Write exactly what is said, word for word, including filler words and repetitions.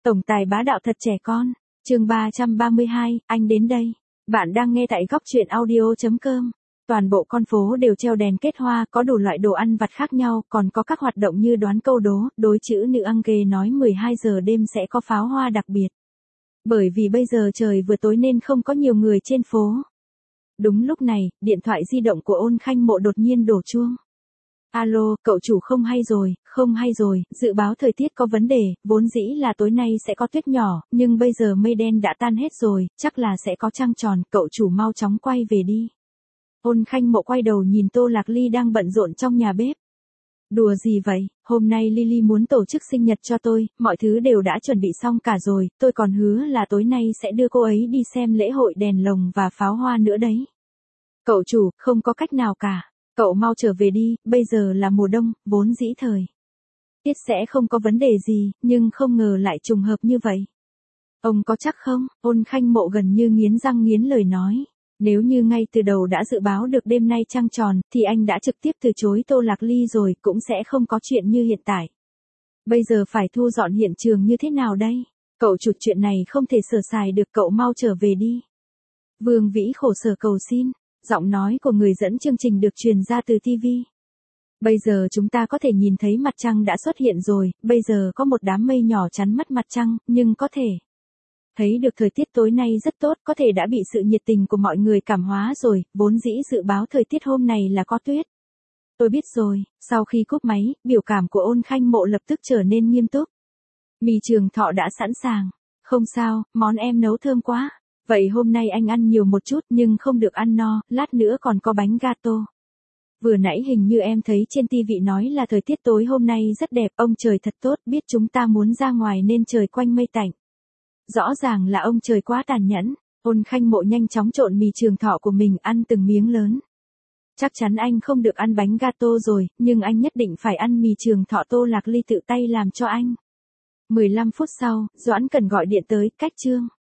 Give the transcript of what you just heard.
Tổng tài bá đạo thật trẻ con. Chương ba trăm ba mươi hai, anh đến đây. Bạn đang nghe tại góc truyện audio chấm com. Toàn bộ con phố đều treo đèn kết hoa, có đủ loại đồ ăn vặt khác nhau, còn có các hoạt động như đoán câu đố, đối chữ nữ Angke nói mười hai giờ đêm sẽ có pháo hoa đặc biệt. Bởi vì bây giờ trời vừa tối nên không có nhiều người trên phố. Đúng lúc này, điện thoại di động của Ôn Khanh Mộ đột nhiên đổ chuông. Alo, cậu chủ không hay rồi, không hay rồi, dự báo thời tiết có vấn đề, vốn dĩ là tối nay sẽ có tuyết nhỏ, nhưng bây giờ mây đen đã tan hết rồi, chắc là sẽ có trăng tròn, cậu chủ mau chóng quay về đi. Ôn Khanh Mộ quay đầu nhìn Tô Lạc Ly đang bận rộn trong nhà bếp. Đùa gì vậy, hôm nay Lily muốn tổ chức sinh nhật cho tôi, mọi thứ đều đã chuẩn bị xong cả rồi, tôi còn hứa là tối nay sẽ đưa cô ấy đi xem lễ hội đèn lồng và pháo hoa nữa đấy. Cậu chủ, không có cách nào cả. Cậu mau trở về đi, bây giờ là mùa đông, vốn dĩ thời tiết sẽ không có vấn đề gì, nhưng không ngờ lại trùng hợp như vậy. Ông có chắc không? Ôn Khanh Mộ gần như nghiến răng nghiến lời nói. Nếu như ngay từ đầu đã dự báo được đêm nay trăng tròn, thì anh đã trực tiếp từ chối Tô Lạc Ly rồi, cũng sẽ không có chuyện như hiện tại. Bây giờ phải thu dọn hiện trường như thế nào đây? Cậu chủ, chuyện này không thể sửa xài được, cậu mau trở về đi. Vương Vĩ khổ sở cầu xin. Giọng nói của người dẫn chương trình được truyền ra từ ti vi. Bây giờ chúng ta có thể nhìn thấy mặt trăng đã xuất hiện rồi, bây giờ có một đám mây nhỏ chắn mất mặt trăng, nhưng có thể thấy được thời tiết tối nay rất tốt, có thể đã bị sự nhiệt tình của mọi người cảm hóa rồi, vốn dĩ dự báo thời tiết hôm này là có tuyết. Tôi biết rồi, sau khi cúp máy, biểu cảm của Ôn Khanh Mộ lập tức trở nên nghiêm túc. Mì Trường Thọ đã sẵn sàng. Không sao, món em nấu thơm quá. Vậy hôm nay anh ăn nhiều một chút nhưng không được ăn no, lát nữa còn có bánh gato. Vừa nãy hình như em thấy trên ti vi nói là thời tiết tối hôm nay rất đẹp, ông trời thật tốt, biết chúng ta muốn ra ngoài nên trời quanh mây tạnh. Rõ ràng là ông trời quá tàn nhẫn. Ôn Khanh Mộ nhanh chóng trộn mì Trường Thọ của mình ăn từng miếng lớn. Chắc chắn anh không được ăn bánh gato rồi, nhưng anh nhất định phải ăn mì Trường Thọ Tô Lạc Ly tự tay làm cho anh. mười lăm phút sau, Doãn Cần gọi điện tới, cách Trương.